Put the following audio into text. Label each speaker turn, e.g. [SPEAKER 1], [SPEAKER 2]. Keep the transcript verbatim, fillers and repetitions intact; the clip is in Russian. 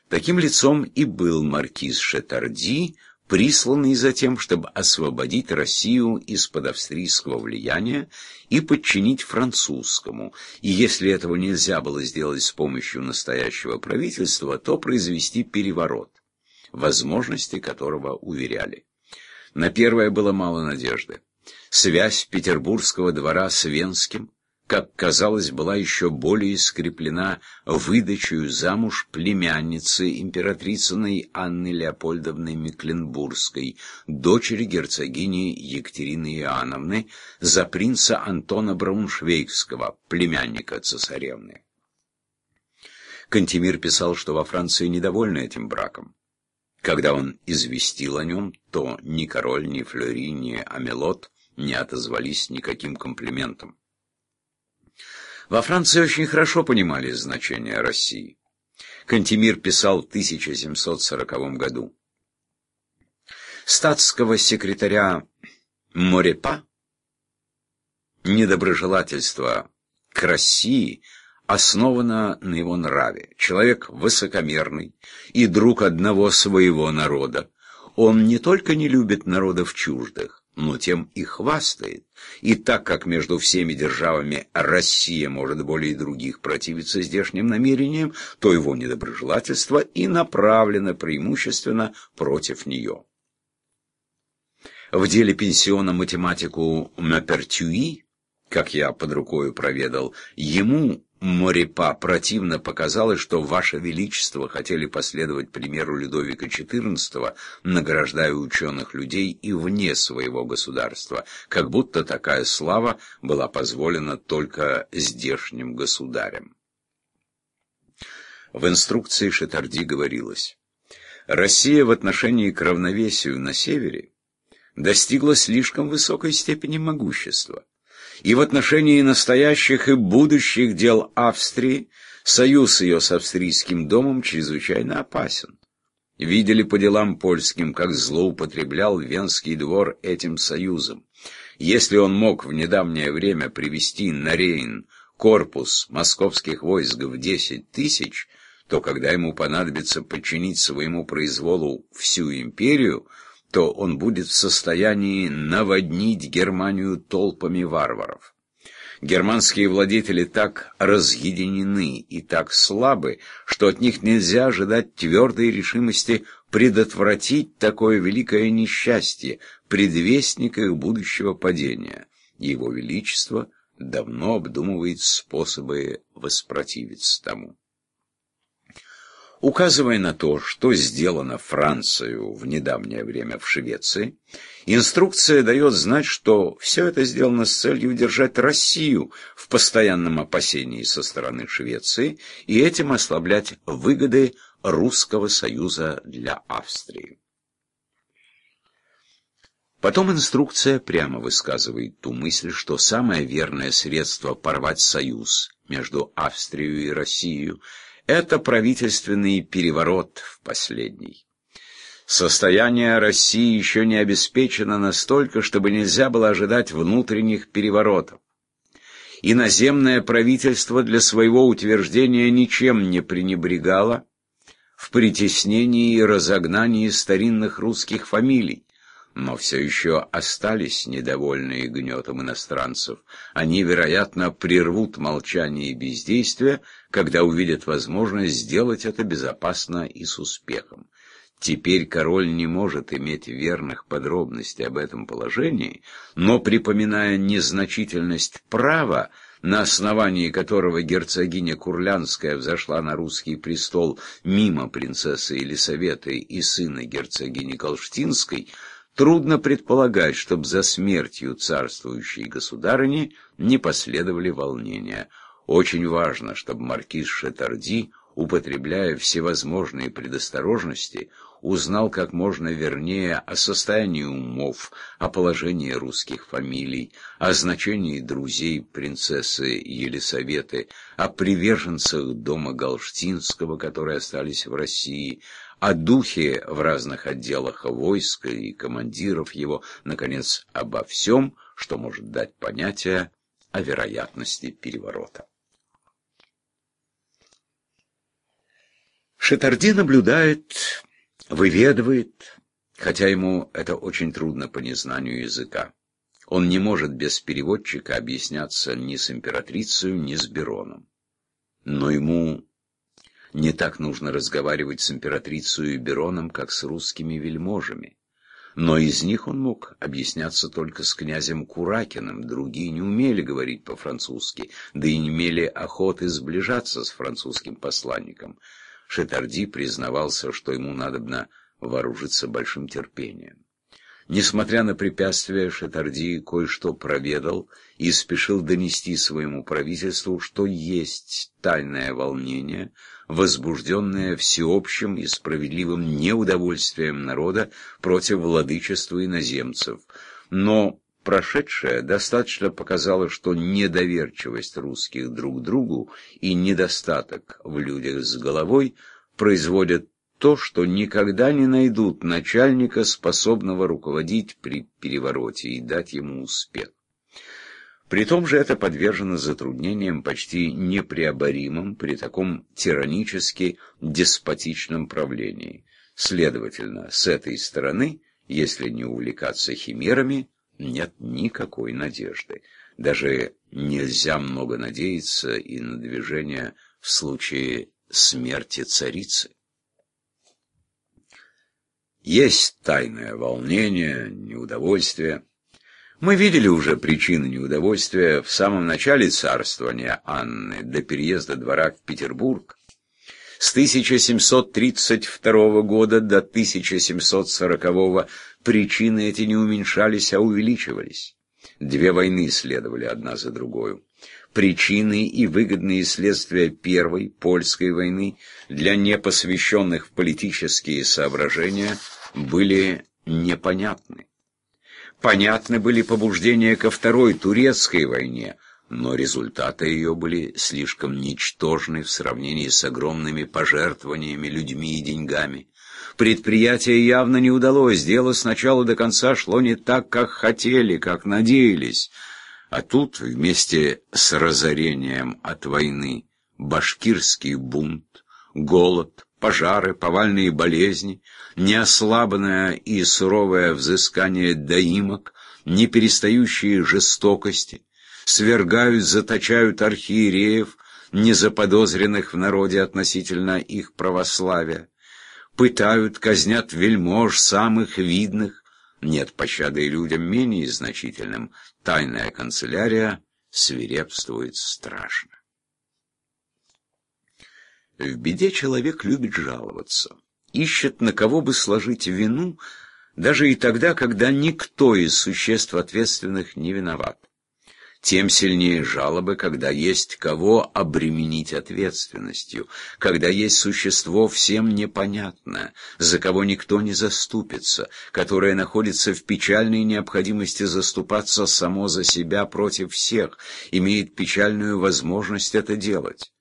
[SPEAKER 1] Таким лицом и был маркиз Шетарди, присланный за тем, чтобы освободить Россию из-под австрийского влияния и подчинить французскому, и если этого нельзя было сделать с помощью настоящего правительства, то произвести переворот, возможности которого уверяли. На первое было мало надежды. Связь петербургского двора с Венским, как казалось, была еще более скреплена выдачей замуж племянницы императрицыной Анны Леопольдовны Мекленбургской, дочери герцогини Екатерины Иоанновны, за принца Антона Брауншвейгского, племянника цесаревны. Кантемир писал, что во Франции недовольны этим браком. Когда он известил о нем, то ни король, ни Флeury, ни Амелот не отозвались никаким комплиментом. Во Франции очень хорошо понимали значение России. Кантемир писал в тысяча семьсот сороковом году. Статского секретаря Морепа недоброжелательство к России основано на его нраве. Человек высокомерный и друг одного своего народа. Он не только не любит народов чуждых, но тем и хвастает. И так как между всеми державами Россия может более других противиться здешним намерениям, то его недоброжелательство и направлено преимущественно против нее. В деле пенсиона математику Мапертюи, как я под рукою проведал, ему, Морепа, противно показалось, что Ваше Величество хотели последовать примеру Людовика четырнадцатого, награждая ученых людей и вне своего государства, как будто такая слава была позволена только здешним государям. В инструкции Шетарди говорилось: Россия в отношении к равновесию на севере достигла слишком высокой степени могущества. И в отношении настоящих и будущих дел Австрии союз ее с австрийским домом чрезвычайно опасен. Видели по делам польским, как злоупотреблял Венский двор этим союзом. Если он мог в недавнее время привести на Рейн корпус московских войск в десять тысяч, то когда ему понадобится подчинить своему произволу всю империю, то он будет в состоянии наводнить Германию толпами варваров. Германские владетели так разъединены и так слабы, что от них нельзя ожидать твердой решимости предотвратить такое великое несчастье, предвестник их будущего падения. Его Величество давно обдумывает способы воспротивиться тому. Указывая на то, что сделано Францией в недавнее время в Швеции, инструкция дает знать, что все это сделано с целью держать Россию в постоянном опасении со стороны Швеции и этим ослаблять выгоды Русского союза для Австрии. Потом инструкция прямо высказывает ту мысль, что самое верное средство порвать союз между Австрией и Россией – это правительственный переворот в последний. Состояние России еще не обеспечено настолько, чтобы нельзя было ожидать внутренних переворотов. Иноземное правительство для своего утверждения ничем не пренебрегало в притеснении и разогнании старинных русских фамилий, но все еще остались недовольные гнетом иностранцев. Они, вероятно, прервут молчание и бездействие, когда увидят возможность сделать это безопасно и с успехом. Теперь король не может иметь верных подробностей об этом положении, но, припоминая незначительность права, на основании которого герцогиня Курлянская взошла на русский престол мимо принцессы Елисаветы и сына герцогини Колштинской, трудно предполагать, чтобы за смертью царствующей государыни не последовали волнения. Очень важно, чтобы маркиз Шетарди, употребляя всевозможные предосторожности, узнал как можно вернее о состоянии умов, о положении русских фамилий, о значении друзей принцессы Елисаветы, о приверженцах дома Галштинского, которые остались в России, о духе в разных отделах войска и командиров его, наконец, обо всем, что может дать понятие о вероятности переворота. Шетарди наблюдает, выведывает, хотя ему это очень трудно по незнанию языка. Он не может без переводчика объясняться ни с императрицей, ни с Бероном. Но ему не так нужно разговаривать с императрицей и Бероном, как с русскими вельможами. Но из них он мог объясняться только с князем Куракиным, другие не умели говорить по-французски, да и не имели охоты сближаться с французским посланником. Шетарди признавался, что ему надобно вооружиться большим терпением. Несмотря на препятствия, Шетарди кое-что проведал и спешил донести своему правительству, что есть тайное волнение, возбужденное всеобщим и справедливым неудовольствием народа против владычества иноземцев. Но прошедшее достаточно показало, что недоверчивость русских друг к другу и недостаток в людях с головой производят то, что никогда не найдут начальника, способного руководить при перевороте и дать ему успех. При том же это подвержено затруднениям почти непреоборимым при таком тиранически деспотичном правлении. Следовательно, с этой стороны, если не увлекаться химерами, нет никакой надежды. Даже нельзя много надеяться и на движение в случае смерти царицы. Есть тайное волнение, неудовольствие. Мы видели уже причины неудовольствия в самом начале царствования Анны, до переезда двора в Петербург. С тысяча семьсот тридцать второго года до тысяча семьсот сорокового причины эти не уменьшались, а увеличивались. Две войны следовали одна за другой. Причины и выгодные следствия Первой Польской войны для непосвященных в политические соображения были непонятны. Понятны были побуждения ко Второй Турецкой войне, но результаты ее были слишком ничтожны в сравнении с огромными пожертвованиями людьми и деньгами. Предприятие явно не удалось, дело с начала до конца шло не так, как хотели, как надеялись. А тут, вместе с разорением от войны, башкирский бунт, голод, пожары, повальные болезни, неослабное и суровое взыскание доимок, неперестающие жестокости, свергают, заточают архиереев, незаподозренных в народе относительно их православия, пытают, казнят вельмож самых видных, нет пощады и людям менее значительным, тайная канцелярия свирепствует страшно. В беде человек любит жаловаться, ищет, на кого бы сложить вину, даже и тогда, когда никто из существ ответственных не виноват. Тем сильнее жалобы, когда есть кого обременить ответственностью, когда есть существо всем непонятное, за кого никто не заступится, которое находится в печальной необходимости заступаться само за себя против всех, имеет печальную возможность это делать.